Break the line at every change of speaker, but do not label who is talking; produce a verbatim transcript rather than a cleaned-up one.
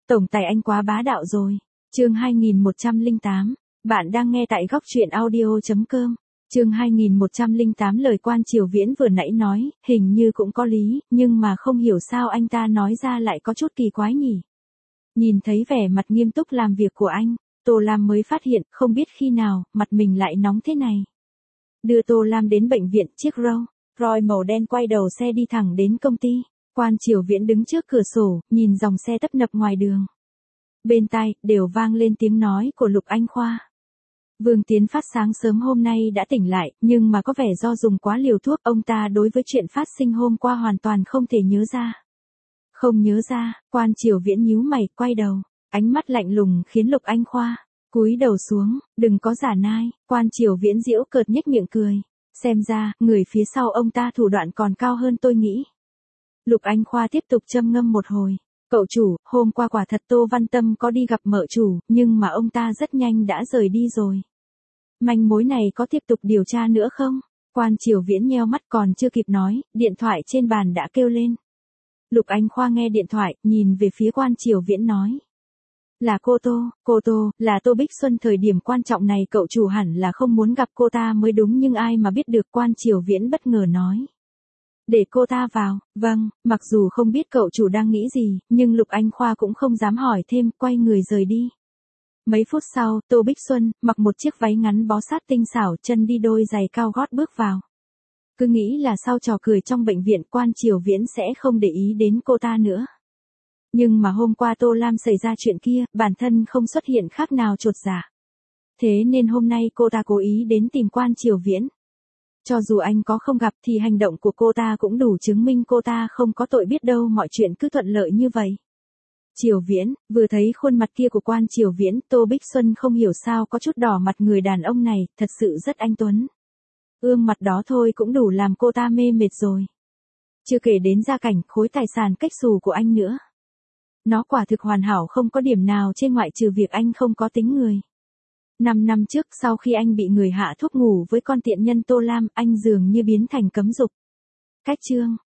Tổng tài anh quá bá đạo rồi. Chương hai nghìn một trăm lẻ tám. Bạn đang nghe tại góc truyện audio chấm com. Chương hai nghìn một trăm lẻ tám lời Quan Triều Viễn vừa nãy nói, hình như cũng có lý, nhưng mà không hiểu sao anh ta nói ra lại có chút kỳ quái nhỉ. Nhìn thấy vẻ mặt nghiêm túc làm việc của anh, Tô Lam mới phát hiện, không biết khi nào, mặt mình lại nóng thế này. Đưa Tô Lam đến bệnh viện, chiếc Rolls Royce màu đen quay đầu xe đi thẳng đến công ty. Quan Triều Viễn đứng trước cửa sổ, nhìn dòng xe tấp nập ngoài đường. Bên tai, đều vang lên tiếng nói của Lục Anh Khoa. Vương Tiến Phát sáng sớm hôm nay đã tỉnh lại, nhưng mà có vẻ do dùng quá liều thuốc, ông ta đối với chuyện phát sinh hôm qua hoàn toàn không thể nhớ ra. Không nhớ ra, Quan Triều Viễn nhíu mày, quay đầu, ánh mắt lạnh lùng khiến Lục Anh Khoa cúi đầu xuống, đừng có giả nai. Quan Triều Viễn giễu cợt nhếch miệng cười, xem ra, người phía sau ông ta thủ đoạn còn cao hơn tôi nghĩ. Lục Anh Khoa tiếp tục châm ngâm một hồi. Cậu chủ, hôm qua quả thật Tô Văn Tâm có đi gặp mợ chủ, nhưng mà ông ta rất nhanh đã rời đi rồi. Manh mối này có tiếp tục điều tra nữa không? Quan Triều Viễn nheo mắt còn chưa kịp nói, điện thoại trên bàn đã kêu lên. Lục Anh Khoa nghe điện thoại, nhìn về phía Quan Triều Viễn nói. Là cô Tô, cô Tô, là Tô Bích Xuân, thời điểm quan trọng này cậu chủ hẳn là không muốn gặp cô ta mới đúng, nhưng ai mà biết được. Quan Triều Viễn bất ngờ nói. Để cô ta vào. Vâng, mặc dù không biết cậu chủ đang nghĩ gì, nhưng Lục Anh Khoa cũng không dám hỏi thêm, quay người rời đi. Mấy phút sau, Tô Bích Xuân, mặc một chiếc váy ngắn bó sát tinh xảo, chân đi đôi giày cao gót bước vào. Cứ nghĩ là sau trò cười trong bệnh viện Quan Triều Viễn sẽ không để ý đến cô ta nữa. Nhưng mà hôm qua Tô Lam xảy ra chuyện kia, bản thân không xuất hiện khác nào chột dạ. Thế nên hôm nay cô ta cố ý đến tìm Quan Triều Viễn. Cho dù anh có không gặp thì hành động của cô ta cũng đủ chứng minh cô ta không có tội, biết đâu mọi chuyện cứ thuận lợi như vậy. Triều Viễn, vừa thấy khuôn mặt kia của Quan Triều Viễn, Tô Bích Xuân không hiểu sao có chút đỏ mặt, người đàn ông này, thật sự rất anh tuấn. Ương mặt đó thôi cũng đủ làm cô ta mê mệt rồi. Chưa kể đến gia cảnh, khối tài sản cách xù của anh nữa. Nó quả thực hoàn hảo, không có điểm nào trên ngoại trừ việc anh không có tính người. Năm năm trước, sau khi anh bị người hạ thuốc ngủ với con tiện nhân Tô Lam, anh dường như biến thành cấm dục. Cách chương,